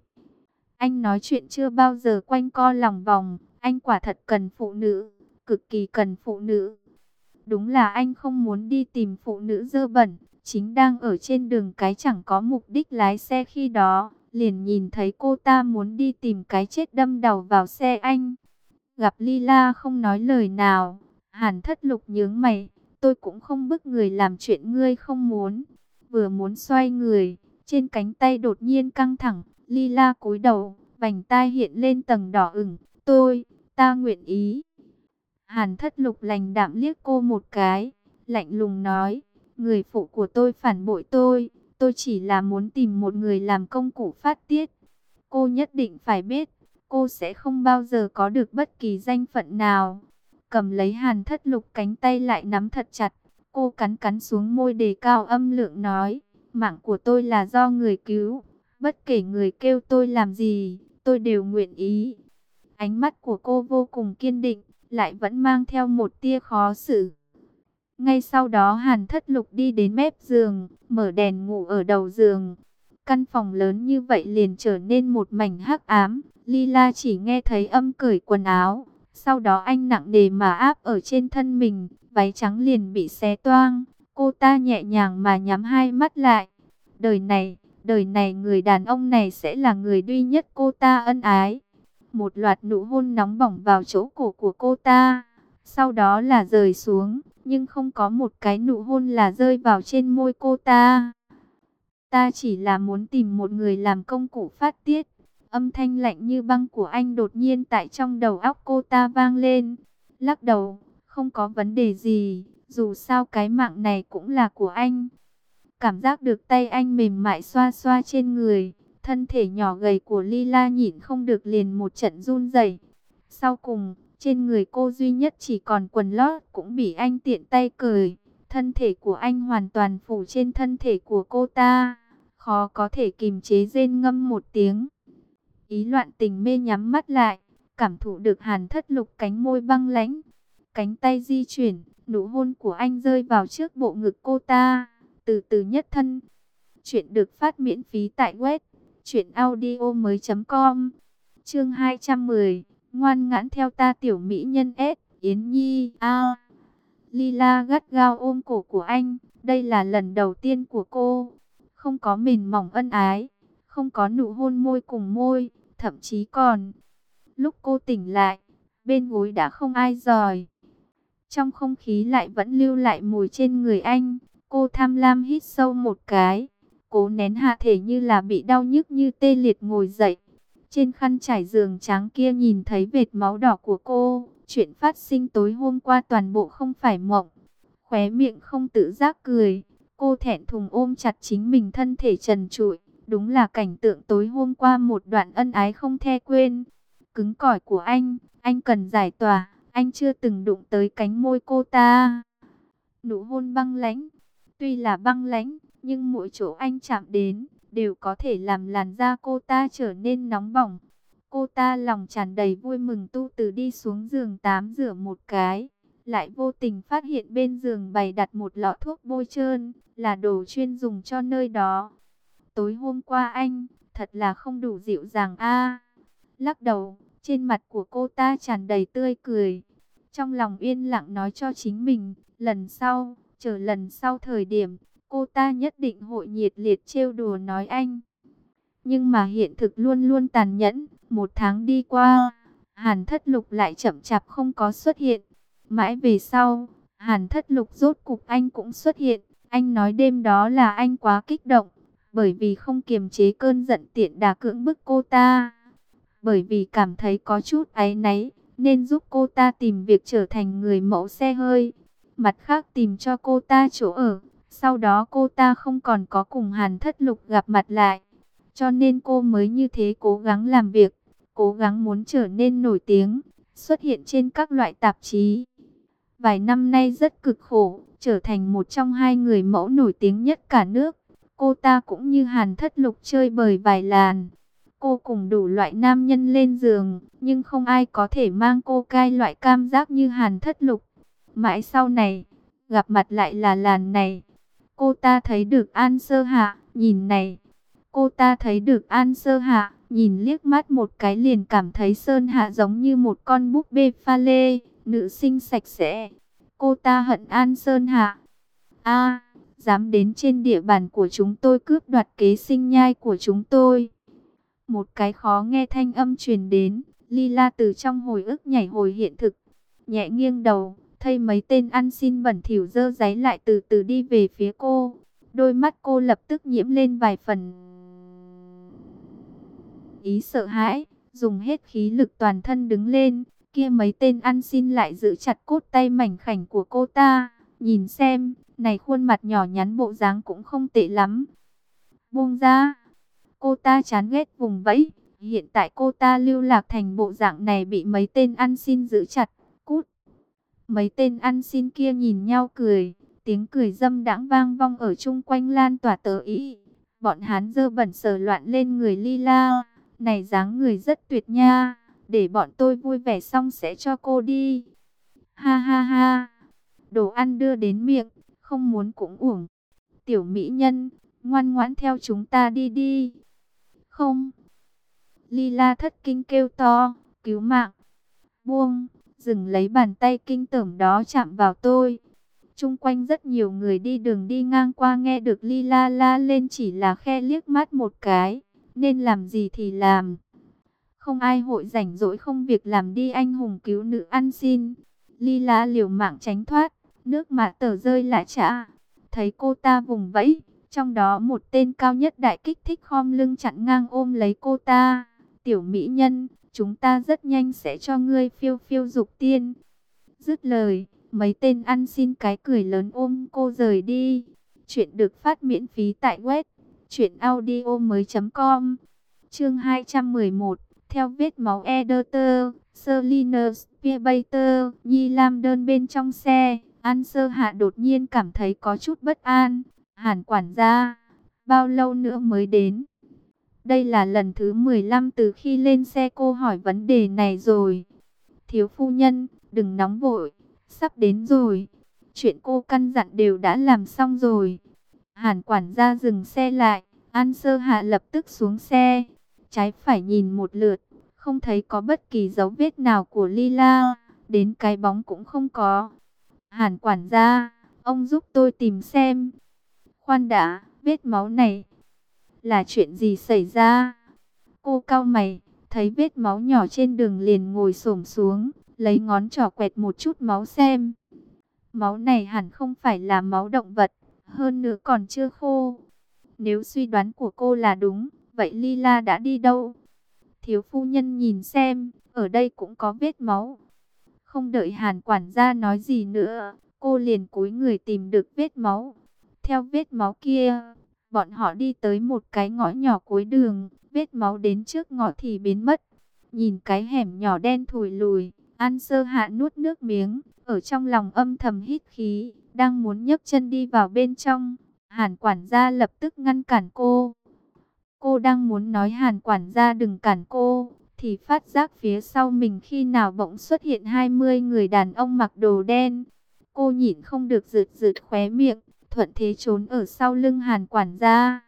Anh nói chuyện chưa bao giờ quanh co lòng vòng, anh quả thật cần phụ nữ, cực kỳ cần phụ nữ. Đúng là anh không muốn đi tìm phụ nữ dơ bẩn, chính đang ở trên đường cái chẳng có mục đích lái xe khi đó, liền nhìn thấy cô ta muốn đi tìm cái chết đâm đầu vào xe anh. Gặp Lila không nói lời nào, Hàn Thất Lục nhướng mày, tôi cũng không bức người làm chuyện ngươi không muốn. Vừa muốn xoay người, trên cánh tay đột nhiên căng thẳng, Lila cúi đầu, vành tai hiện lên tầng đỏ ửng, ta nguyện ý. Hàn Thất Lục lạnh đạm liếc cô một cái, lạnh lùng nói, người phụ của tôi phản bội tôi chỉ là muốn tìm một người làm công cụ phát tiết. Cô nhất định phải biết, cô sẽ không bao giờ có được bất kỳ danh phận nào. Cầm lấy Hàn Thất Lục cánh tay lại nắm thật chặt, cô cắn cắn xuống môi đề cao âm lượng nói, mạng của tôi là do người cứu, bất kể người kêu tôi làm gì, tôi đều nguyện ý. Ánh mắt của cô vô cùng kiên định, lại vẫn mang theo một tia khó xử. Ngay sau đó Hàn Thất Lục đi đến mép giường, mở đèn ngủ ở đầu giường. Căn phòng lớn như vậy liền trở nên một mảnh hắc ám. Lila chỉ nghe thấy âm cởi quần áo. Sau đó anh nặng nề mà áp ở trên thân mình, váy trắng liền bị xé toang. Cô ta nhẹ nhàng mà nhắm hai mắt lại. Đời này người đàn ông này sẽ là người duy nhất cô ta ân ái. Một loạt nụ hôn nóng bỏng vào chỗ cổ của cô ta. Sau đó là rời xuống, nhưng không có một cái nụ hôn là rơi vào trên môi cô ta. Ta chỉ là muốn tìm một người làm công cụ phát tiết. Âm thanh lạnh như băng của anh đột nhiên tại trong đầu óc cô ta vang lên. Lắc đầu, không có vấn đề gì, dù sao cái mạng này cũng là của anh. Cảm giác được tay anh mềm mại xoa xoa trên người, thân thể nhỏ gầy của Lila nhịn không được liền một trận run rẩy. Sau cùng, trên người cô duy nhất chỉ còn quần lót cũng bị anh tiện tay cởi. Thân thể của anh hoàn toàn phủ trên thân thể của cô ta. Khó có thể kìm chế rên ngâm một tiếng. Ý loạn tình mê nhắm mắt lại, cảm thụ được Hàn Thất Lục cánh môi băng lãnh. Cánh tay di chuyển, nụ hôn của anh rơi vào trước bộ ngực cô ta. Từ từ nhất thân. Chuyện được phát miễn phí tại web truyệnaudiomoi.com. Chương 210, ngoan ngoãn theo ta tiểu mỹ nhân S. Yến Nhi. Lila gắt gao ôm cổ của anh. Đây là lần đầu tiên của cô. Không có mềm mỏng ân ái. Không có nụ hôn môi cùng môi. Thậm chí còn. Lúc cô tỉnh lại. Bên gối đã không ai rồi. Trong không khí lại vẫn lưu lại mùi trên người anh. Cô tham lam hít sâu một cái. Cố nén hạ thể như là bị đau nhức như tê liệt ngồi dậy. Trên khăn trải giường trắng kia nhìn thấy vệt máu đỏ của cô. Chuyện phát sinh tối hôm qua toàn bộ không phải mộng. Khóe miệng không tự giác cười. Cô thẹn thùng ôm chặt chính mình thân thể trần trụi. Đúng là cảnh tượng tối hôm qua một đoạn ân ái không thể quên. Cứng cỏi của anh cần giải tỏa. Anh chưa từng đụng tới cánh môi cô ta. Nụ hôn băng lãnh. Tuy là băng lãnh, nhưng mỗi chỗ anh chạm đến đều có thể làm làn da cô ta trở nên nóng bỏng. Cô ta lòng tràn đầy vui mừng tu từ đi xuống giường tắm rửa một cái. Lại vô tình phát hiện bên giường bày đặt một lọ thuốc bôi trơn, là đồ chuyên dùng cho nơi đó. Tối hôm qua anh, thật là không đủ dịu dàng Lắc đầu, trên mặt của cô ta tràn đầy tươi cười. Trong lòng yên lặng nói cho chính mình, lần sau, chờ lần sau thời điểm, cô ta nhất định hội nhiệt liệt trêu đùa nói anh. Nhưng mà hiện thực luôn luôn tàn nhẫn. Một tháng đi qua, Hàn Thất Lục lại chậm chạp không có xuất hiện. Mãi về sau, Hàn Thất Lục rốt cục anh cũng xuất hiện. Anh nói đêm đó là anh quá kích động, bởi vì không kiềm chế cơn giận tiện đà cưỡng bức cô ta. Bởi vì cảm thấy có chút áy náy, nên giúp cô ta tìm việc trở thành người mẫu xe hơi. Mặt khác tìm cho cô ta chỗ ở. Sau đó cô ta không còn có cùng Hàn Thất Lục gặp mặt lại. Cho nên cô mới như thế cố gắng làm việc, cố gắng muốn trở nên nổi tiếng, xuất hiện trên các loại tạp chí. Vài năm nay rất cực khổ, trở thành một trong hai người mẫu nổi tiếng nhất cả nước. Cô ta cũng như Hàn Thất Lục chơi bời vài làn. Cô cùng đủ loại nam nhân lên giường, nhưng không ai có thể mang cô cai loại cảm giác như Hàn Thất Lục. Mãi sau này, gặp mặt lại là làn này. Cô ta thấy được An Sơ Hạ, nhìn này. Cô ta thấy được An Sơ Hạ, nhìn liếc mắt một cái liền cảm thấy Sơn Hạ giống như một con búp bê pha lê, nữ sinh sạch sẽ. Cô ta hận An Sơn Hạ. Dám đến trên địa bàn của chúng tôi cướp đoạt kế sinh nhai của chúng tôi. Một cái khó nghe thanh âm truyền đến, Lila từ trong hồi ức nhảy hồi hiện thực. Nhẹ nghiêng đầu, thấy mấy tên ăn xin bẩn thỉu dơ dáy lại từ từ đi về phía cô. Đôi mắt cô lập tức nhiễm lên vài phần ý sợ hãi, dùng hết khí lực toàn thân đứng lên. Kia mấy tên ăn xin lại giữ chặt cốt tay mảnh khảnh của cô ta. Nhìn xem, này khuôn mặt nhỏ nhắn bộ dáng cũng không tệ lắm. Buông ra. Cô ta chán ghét vùng vẫy. Hiện tại cô ta lưu lạc thành bộ dạng này bị mấy tên ăn xin giữ chặt. Cút. Mấy tên ăn xin kia nhìn nhau cười. Tiếng cười dâm đãng vang vong ở chung quanh lan tỏa tớ ý. Bọn hắn dơ bẩn sờ loạn lên người Lila. Này dáng người rất tuyệt nha. Để bọn tôi vui vẻ xong sẽ cho cô đi. Ha ha ha. Đồ ăn đưa đến miệng. Không muốn cũng uổng. Tiểu mỹ nhân, ngoan ngoãn theo chúng ta đi đi. Không. Lila thất kinh kêu to. Cứu mạng. Buông. Dừng lấy bàn tay kinh tởm đó chạm vào tôi. Chung quanh rất nhiều người đi đường đi ngang qua nghe được Lila la lên chỉ là khe liếc mắt một cái. Nên làm gì thì làm. Không ai hội rảnh rỗi không việc làm đi anh hùng cứu nữ ăn xin. Lila liều mạng tránh thoát. Nước mà tờ rơi lại trả. Thấy cô ta vùng vẫy. Trong đó một tên cao nhất đại kích thích khom lưng chặn ngang ôm lấy cô ta. Tiểu mỹ nhân, chúng ta rất nhanh sẽ cho ngươi phiêu phiêu dục tiên. Dứt lời, mấy tên ăn xin cái cười lớn ôm cô rời đi. Chuyện được phát miễn phí tại web truyệnaudiomoi.com. Chương 211, theo vết máu Editor, Salinas, Pierbater, Nhi Lam đơn bên trong xe. An Sơ Hạ đột nhiên cảm thấy có chút bất an. Hàn quản gia, bao lâu nữa mới đến? Đây là lần thứ 15 từ khi lên xe cô hỏi vấn đề này rồi. Thiếu phu nhân, đừng nóng vội, sắp đến rồi. Chuyện cô căn dặn đều đã làm xong rồi. Hàn quản gia dừng xe lại, An Sơ Hạ lập tức xuống xe. Trái phải nhìn một lượt, không thấy có bất kỳ dấu vết nào của Lila, đến cái bóng cũng không có. Hàn quản gia, ông giúp tôi tìm xem. Khoan đã, vết máu này là chuyện gì xảy ra? Cô cau mày, thấy vết máu nhỏ trên đường liền ngồi xổm xuống, lấy ngón trỏ quẹt một chút máu xem. Máu này hẳn không phải là máu động vật, hơn nữa còn chưa khô. Nếu suy đoán của cô là đúng, vậy Lila đã đi đâu? Thiếu phu nhân nhìn xem, ở đây cũng có vết máu. Không đợi Hàn quản gia nói gì nữa, cô liền cúi người tìm được vết máu. Theo vết máu kia, bọn họ đi tới một cái ngõ nhỏ cuối đường, vết máu đến trước ngõ thì biến mất. Nhìn cái hẻm nhỏ đen thùi lùi, An Sơ Hạ nuốt nước miếng, ở trong lòng âm thầm hít khí, đang muốn nhấc chân đi vào bên trong. Hàn quản gia lập tức ngăn cản cô. Cô đang muốn nói Hàn quản gia đừng cản cô, thì phát giác phía sau mình khi nào bỗng xuất hiện 20 người đàn ông mặc đồ đen. Cô nhịn không được rượt rượt khóe miệng, thuận thế trốn ở sau lưng Hàn quản gia.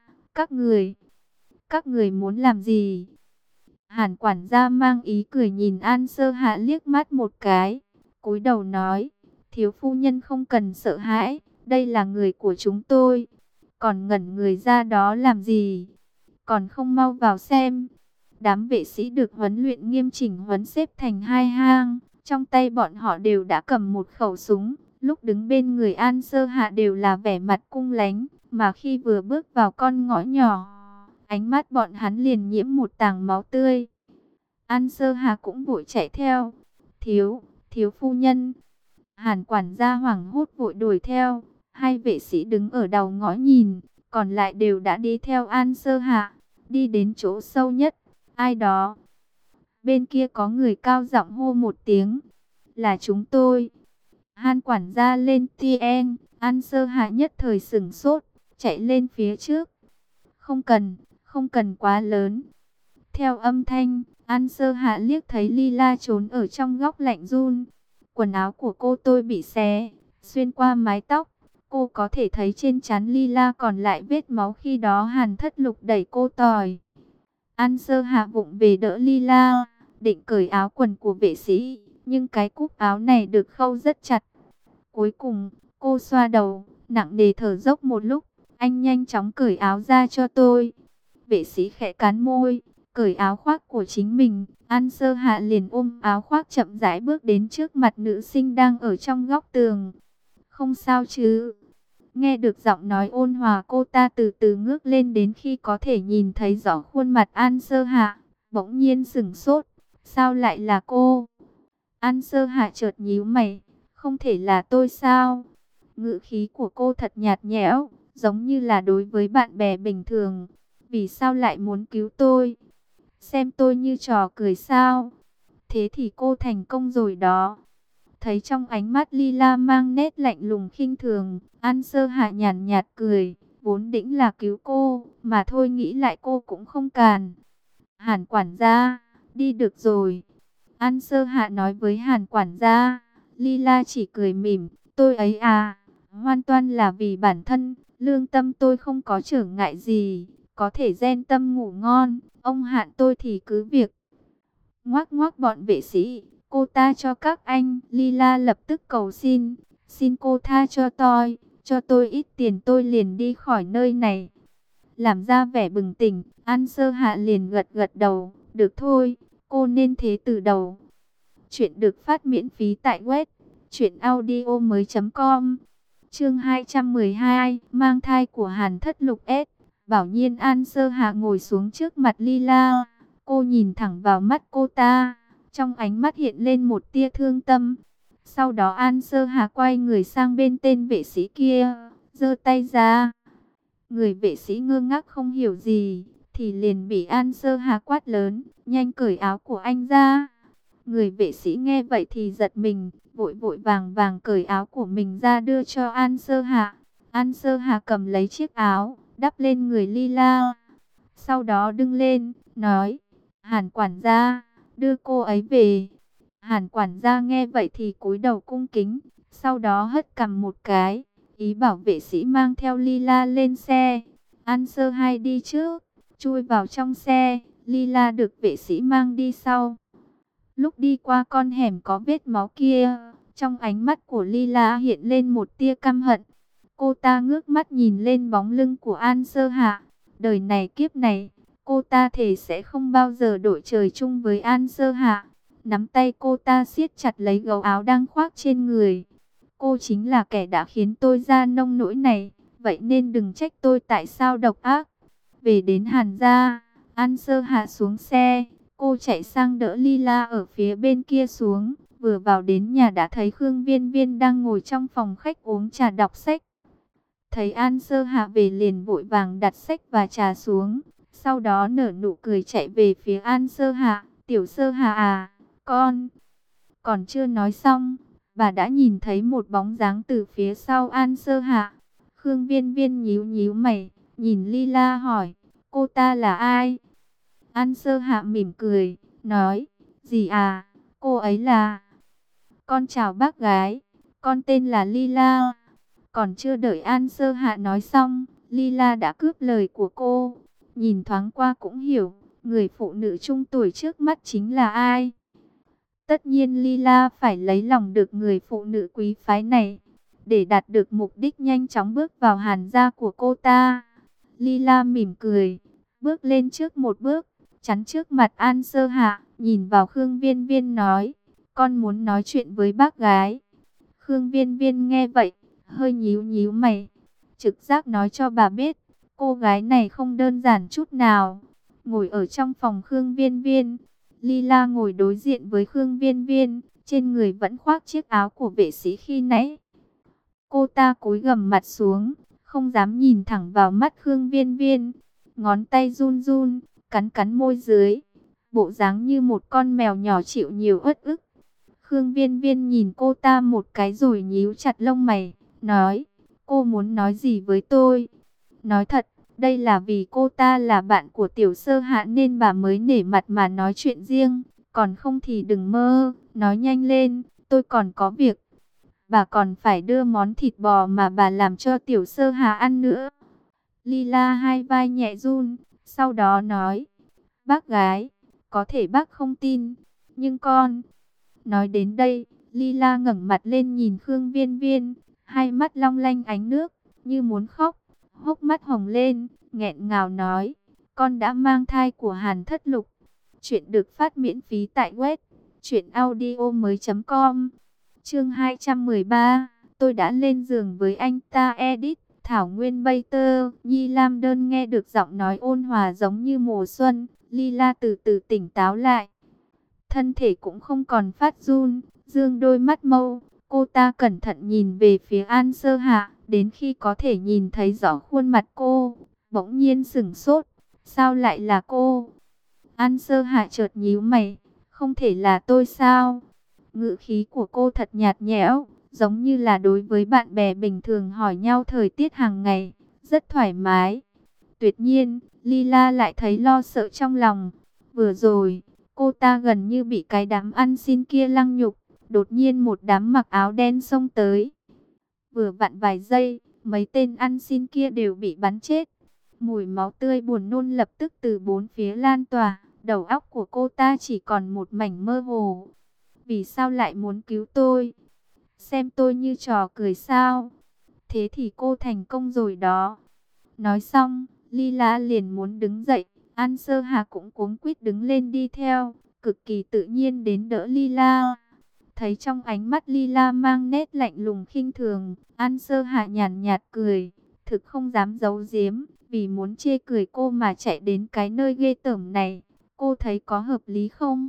Các người muốn làm gì? Hàn quản gia mang ý cười nhìn An Sơ Hạ liếc mắt một cái, cúi đầu nói, thiếu phu nhân không cần sợ hãi, đây là người của chúng tôi. Còn ngẩn người ra đó làm gì? Còn không mau vào xem. Đám vệ sĩ được huấn luyện nghiêm chỉnh huấn xếp thành hai hang, trong tay bọn họ đều đã cầm một khẩu súng. Lúc đứng bên người An Sơ Hạ đều là vẻ mặt cung lánh, mà khi vừa bước vào con ngõ nhỏ, ánh mắt bọn hắn liền nhiễm một tảng máu tươi. An Sơ Hạ cũng vội chạy theo. Thiếu phu nhân. Hàn quản gia hoảng hốt vội đuổi theo. Hai vệ sĩ đứng ở đầu ngõ nhìn, còn lại đều đã đi theo An Sơ Hạ, đi đến chỗ sâu nhất. Ai đó? Bên kia có người cao giọng hô một tiếng. Là chúng tôi. Hàn quản gia lên tiếng, An Sơ Hạ nhất thời sửng sốt, chạy lên phía trước. Không cần quá lớn. Theo âm thanh, An Sơ Hạ liếc thấy Lila trốn ở trong góc lạnh run. Quần áo của cô tôi bị xé, xuyên qua mái tóc. Cô có thể thấy trên trán Lila còn lại vết máu khi đó Hàn Thất Lục đẩy cô tỏi. An Sơ Hạ vụng về đỡ Lila, định cởi áo quần của vệ sĩ, nhưng cái cúc áo này được khâu rất chặt. Cuối cùng, cô xoa đầu, nặng nề thở dốc một lúc. Anh nhanh chóng cởi áo ra cho tôi. Vệ sĩ khẽ cắn môi, cởi áo khoác của chính mình. An Sơ Hạ liền ôm áo khoác chậm rãi bước đến trước mặt nữ sinh đang ở trong góc tường. Không sao chứ? Nghe được giọng nói ôn hòa, cô ta từ từ ngước lên đến khi có thể nhìn thấy rõ khuôn mặt An Sơ Hạ, bỗng nhiên sửng sốt. Sao lại là cô? An Sơ Hạ chợt nhíu mày. Không thể là tôi sao? Ngữ khí của cô thật nhạt nhẽo, giống như là đối với bạn bè bình thường. Vì sao lại muốn cứu tôi? Xem tôi như trò cười sao? Thế thì cô thành công rồi đó. Thấy trong ánh mắt Lila mang nét lạnh lùng khinh thường, An Sơ Hạ nhàn nhạt cười, vốn định là cứu cô, mà thôi nghĩ lại cô cũng không càn. Hàn quản gia, đi được rồi. An Sơ Hạ nói với Hàn quản gia. Lila chỉ cười mỉm, tôi ấy à, hoàn toàn là vì bản thân, lương tâm tôi không có trở ngại gì, có thể gen tâm ngủ ngon, ông hạn tôi thì cứ việc. Ngoác ngoác bọn vệ sĩ, cô ta cho các anh. Lila lập tức cầu xin cô tha cho tôi ít tiền tôi liền đi khỏi nơi này. Làm ra vẻ bừng tỉnh, An Sơ Hạ liền gật gật đầu, được thôi, cô nên thế từ đầu. Chuyện được phát miễn phí tại web truyệnaudiomoi.com. Chương 212, mang thai của Hàn Thất Lục S. Bảo nhiên An Sơ Hạ ngồi xuống trước mặt Lila. Cô nhìn thẳng vào mắt cô ta, trong ánh mắt hiện lên một tia thương tâm. Sau đó An Sơ Hạ quay người sang bên tên vệ sĩ kia, giơ tay ra. Người vệ sĩ ngơ ngác không hiểu gì, thì liền bị An Sơ Hạ quát lớn, nhanh cởi áo của anh ra. Người vệ sĩ nghe vậy thì giật mình, vội vội vàng vàng cởi áo của mình ra đưa cho An Sơ Hạ. An Sơ Hạ cầm lấy chiếc áo, đắp lên người Lila. Sau đó đứng lên, nói, Hàn quản gia, đưa cô ấy về. Hàn quản gia nghe vậy thì cúi đầu cung kính, sau đó hất cằm một cái, ý bảo vệ sĩ mang theo Lila lên xe. An Sơ Hai đi trước, chui vào trong xe, Lila được vệ sĩ mang đi sau. Lúc đi qua con hẻm có vết máu kia, trong ánh mắt của Lila hiện lên một tia căm hận. Cô ta ngước mắt nhìn lên bóng lưng của An Sơ Hạ. Đời này kiếp này, cô ta thề sẽ không bao giờ đổi trời chung với An Sơ Hạ. Nắm tay cô ta siết chặt lấy gấu áo đang khoác trên người. Cô chính là kẻ đã khiến tôi ra nông nỗi này, vậy nên đừng trách tôi tại sao độc ác. Về đến Hàn gia, An Sơ Hạ xuống xe, cô chạy sang đỡ Lila ở phía bên kia xuống. Vừa vào đến nhà đã thấy Khương Viên Viên đang ngồi trong phòng khách uống trà đọc sách. Thấy An Sơ Hạ về liền vội vàng đặt sách và trà xuống. Sau đó nở nụ cười chạy về phía An Sơ Hạ. Tiểu Sơ Hạ à, con. Còn chưa nói xong, bà đã nhìn thấy một bóng dáng từ phía sau An Sơ Hạ. Khương Viên Viên nhíu nhíu mày, nhìn Lila hỏi, cô ta là ai? An Sơ Hạ mỉm cười, nói, gì à, cô ấy là... Con chào bác gái, con tên là Lila. Còn chưa đợi An Sơ Hạ nói xong, Lila đã cướp lời của cô. Nhìn thoáng qua cũng hiểu, người phụ nữ trung tuổi trước mắt chính là ai. Tất nhiên Lila phải lấy lòng được người phụ nữ quý phái này, để đạt được mục đích nhanh chóng bước vào Hàn gia của cô ta. Lila mỉm cười, bước lên trước một bước, chắn trước mặt An Sơ Hạ, nhìn vào Khương Viên Viên nói, con muốn nói chuyện với bác gái. Khương Viên Viên nghe vậy, hơi nhíu nhíu mày, trực giác nói cho bà biết, cô gái này không đơn giản chút nào. Ngồi ở trong phòng Khương Viên Viên, Lila ngồi đối diện với Khương Viên Viên, trên người vẫn khoác chiếc áo của vệ sĩ khi nãy. Cô ta cúi gằm mặt xuống, không dám nhìn thẳng vào mắt Khương Viên Viên, ngón tay run run, cắn cắn môi dưới, bộ dáng như một con mèo nhỏ chịu nhiều uất ức. Khương Viên Viên nhìn cô ta một cái rồi nhíu chặt lông mày, nói, cô muốn nói gì với tôi? Nói thật, đây là vì cô ta là bạn của Tiểu Sơ Hạ nên bà mới nể mặt mà nói chuyện riêng, còn không thì đừng mơ, nói nhanh lên, tôi còn có việc. Bà còn phải đưa món thịt bò mà bà làm cho Tiểu Sơ Hạ ăn nữa. Lila hai vai nhẹ run, sau đó nói, bác gái, có thể bác không tin, nhưng con... Nói đến đây, Lila ngẩng mặt lên nhìn Khương Viên Viên, hai mắt long lanh ánh nước, như muốn khóc, hốc mắt hồng lên, nghẹn ngào nói, con đã mang thai của Hàn Thất Lục. Chuyện được phát miễn phí tại web truyệnaudiomoi.com. Chương 213, tôi đã lên giường với anh ta edit. Thảo Nguyên Bay Tơ, Nhi Lam Đơn nghe được giọng nói ôn hòa giống như mùa xuân, Lila từ từ tỉnh táo lại. Thân thể cũng không còn phát run, dương đôi mắt mâu, cô ta cẩn thận nhìn về phía An Sơ Hạ, đến khi có thể nhìn thấy rõ khuôn mặt cô, bỗng nhiên sửng sốt, sao lại là cô? An Sơ Hạ chợt nhíu mày, không thể là tôi sao? Ngữ khí của cô thật nhạt nhẽo, giống như là đối với bạn bè bình thường hỏi nhau thời tiết hàng ngày, rất thoải mái. Tuyệt nhiên, Lila lại thấy lo sợ trong lòng. Vừa rồi, cô ta gần như bị cái đám ăn xin kia lăng nhục, đột nhiên một đám mặc áo đen xông tới. Vừa vặn vài giây, mấy tên ăn xin kia đều bị bắn chết. Mùi máu tươi buồn nôn lập tức từ bốn phía lan tỏa, đầu óc của cô ta chỉ còn một mảnh mơ hồ. Vì sao lại muốn cứu tôi? Xem tôi như trò cười sao? Thế thì cô thành công rồi đó. Nói xong, Lila liền muốn đứng dậy, An Sơ Hà cũng cuống quýt đứng lên đi theo, cực kỳ tự nhiên đến đỡ Lila. Thấy trong ánh mắt Lila mang nét lạnh lùng khinh thường, An Sơ Hà nhàn nhạt cười, thực không dám giấu giếm, vì muốn chê cười cô mà chạy đến cái nơi ghê tởm này, cô thấy có hợp lý không?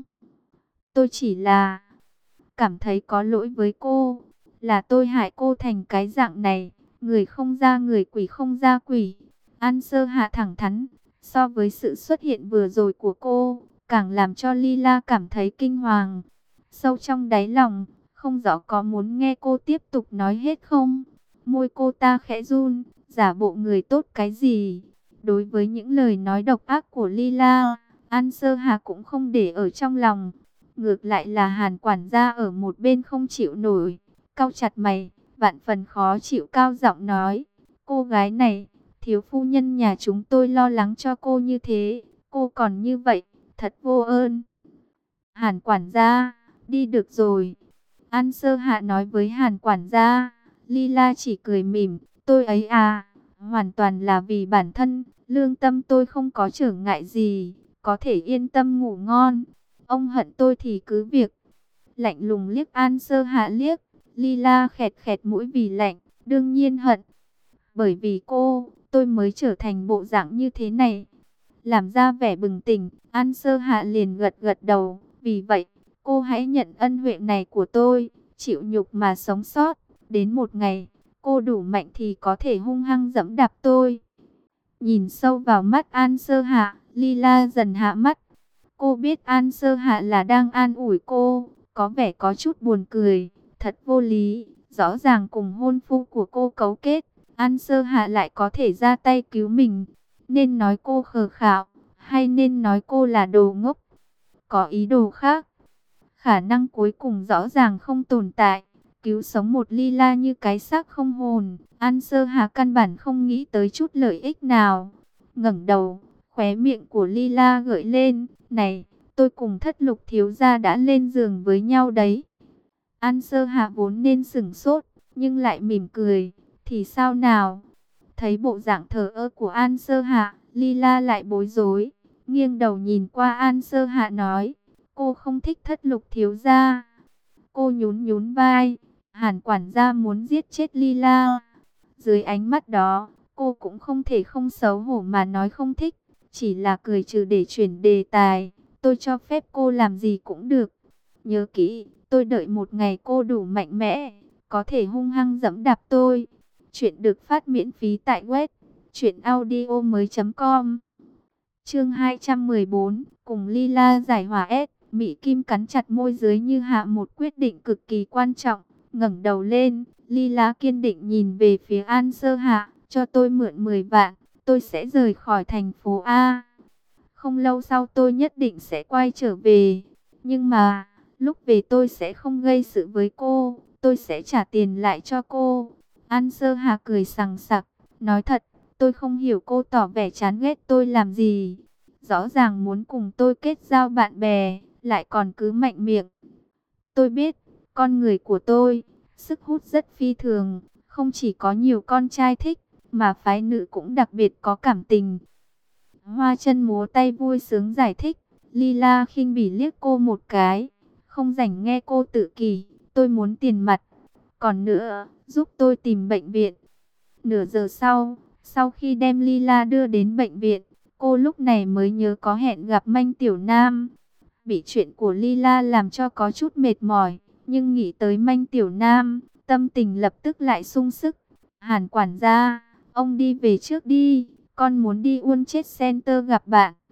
Tôi chỉ là cảm thấy có lỗi với cô, là tôi hại cô thành cái dạng này, người không ra người quỷ không ra quỷ. An Sơ Hạ thẳng thắn, so với sự xuất hiện vừa rồi của cô, càng làm cho Lila cảm thấy kinh hoàng. Sâu trong đáy lòng, không rõ có muốn nghe cô tiếp tục nói hết không? Môi cô ta khẽ run, giả bộ người tốt cái gì? Đối với những lời nói độc ác của Lila, An Sơ Hà cũng không để ở trong lòng. Ngược lại là Hàn quản gia ở một bên không chịu nổi, cau chặt mày, vạn phần khó chịu cao giọng nói, cô gái này, thiếu phu nhân nhà chúng tôi lo lắng cho cô như thế, cô còn như vậy, thật vô ơn. Hàn quản gia, đi được rồi. An Sơ Hạ nói với Hàn quản gia. Lila chỉ cười mỉm, tôi ấy à, hoàn toàn là vì bản thân, lương tâm tôi không có trở ngại gì, có thể yên tâm ngủ ngon. Ông hận tôi thì cứ việc. Lạnh lùng liếc An Sơ Hạ liếc, Lila khẹt khẹt mũi vì lạnh, đương nhiên hận. Bởi vì cô, tôi mới trở thành bộ dạng như thế này. Làm ra vẻ bừng tỉnh, An Sơ Hạ liền gật gật đầu. Vì vậy, cô hãy nhận ân huệ này của tôi, chịu nhục mà sống sót. Đến một ngày, cô đủ mạnh thì có thể hung hăng giẫm đạp tôi. Nhìn sâu vào mắt An Sơ Hạ, Lila dần hạ mắt. Cô biết An Sơ Hạ là đang an ủi cô, có vẻ có chút buồn cười, thật vô lý. Rõ ràng cùng hôn phu của cô cấu kết, An Sơ Hạ lại có thể ra tay cứu mình. Nên nói cô khờ khạo, hay nên nói cô là đồ ngốc? Có ý đồ khác. Khả năng cuối cùng rõ ràng không tồn tại. Cứu sống một Lila như cái xác không hồn, An Sơ Hà căn bản không nghĩ tới chút lợi ích nào. Ngẩng đầu, khóe miệng của Lila gợi lên, này, tôi cùng Thất Lục thiếu gia đã lên giường với nhau đấy. An Sơ Hà vốn nên sửng sốt, nhưng lại mỉm cười, thì sao nào? Thấy bộ dạng thờ ơ của An Sơ Hạ, Lila lại bối rối, nghiêng đầu nhìn qua An Sơ Hạ nói, cô không thích Thất Lục thiếu gia. Cô nhún nhún vai, Hàn quản gia muốn giết chết Lila. Dưới ánh mắt đó, cô cũng không thể không xấu hổ mà nói không thích, chỉ là cười trừ để chuyển đề tài. Tôi cho phép cô làm gì cũng được. Nhớ kỹ, tôi đợi một ngày cô đủ mạnh mẽ, có thể hung hăng giẫm đạp tôi. Chuyện được phát miễn phí tại web truyệnaudiomoi.com. Chương 214, cùng Lila giải hỏa S. Mỹ Kim cắn chặt môi dưới như hạ một quyết định cực kỳ quan trọng, ngẩng đầu lên, Lila kiên định nhìn về phía An Sơ Hạ, cho tôi mượn 10 vạn, tôi sẽ rời khỏi thành phố A. Không lâu sau tôi nhất định sẽ quay trở về, nhưng mà, lúc về tôi sẽ không gây sự với cô, tôi sẽ trả tiền lại cho cô. An Sơ Hạ cười sằng sặc, nói thật, tôi không hiểu cô tỏ vẻ chán ghét tôi làm gì. Rõ ràng muốn cùng tôi kết giao bạn bè, lại còn cứ mạnh miệng. Tôi biết, con người của tôi, sức hút rất phi thường, không chỉ có nhiều con trai thích, mà phái nữ cũng đặc biệt có cảm tình. Hoa chân múa tay vui sướng giải thích, Lila khinh bỉ liếc cô một cái, không rảnh nghe cô tự kỷ, tôi muốn tiền mặt. Còn nữa, giúp tôi tìm bệnh viện. Nửa giờ sau khi đem Lila đưa đến bệnh viện, cô lúc này mới nhớ có hẹn gặp Manh Tiểu Nam. Bị chuyện của Lila làm cho có chút mệt mỏi, nhưng nghĩ tới Manh Tiểu Nam, tâm tình lập tức lại sung sức. Hàn quản gia, ông đi về trước đi, con muốn đi World Trade Center gặp bạn.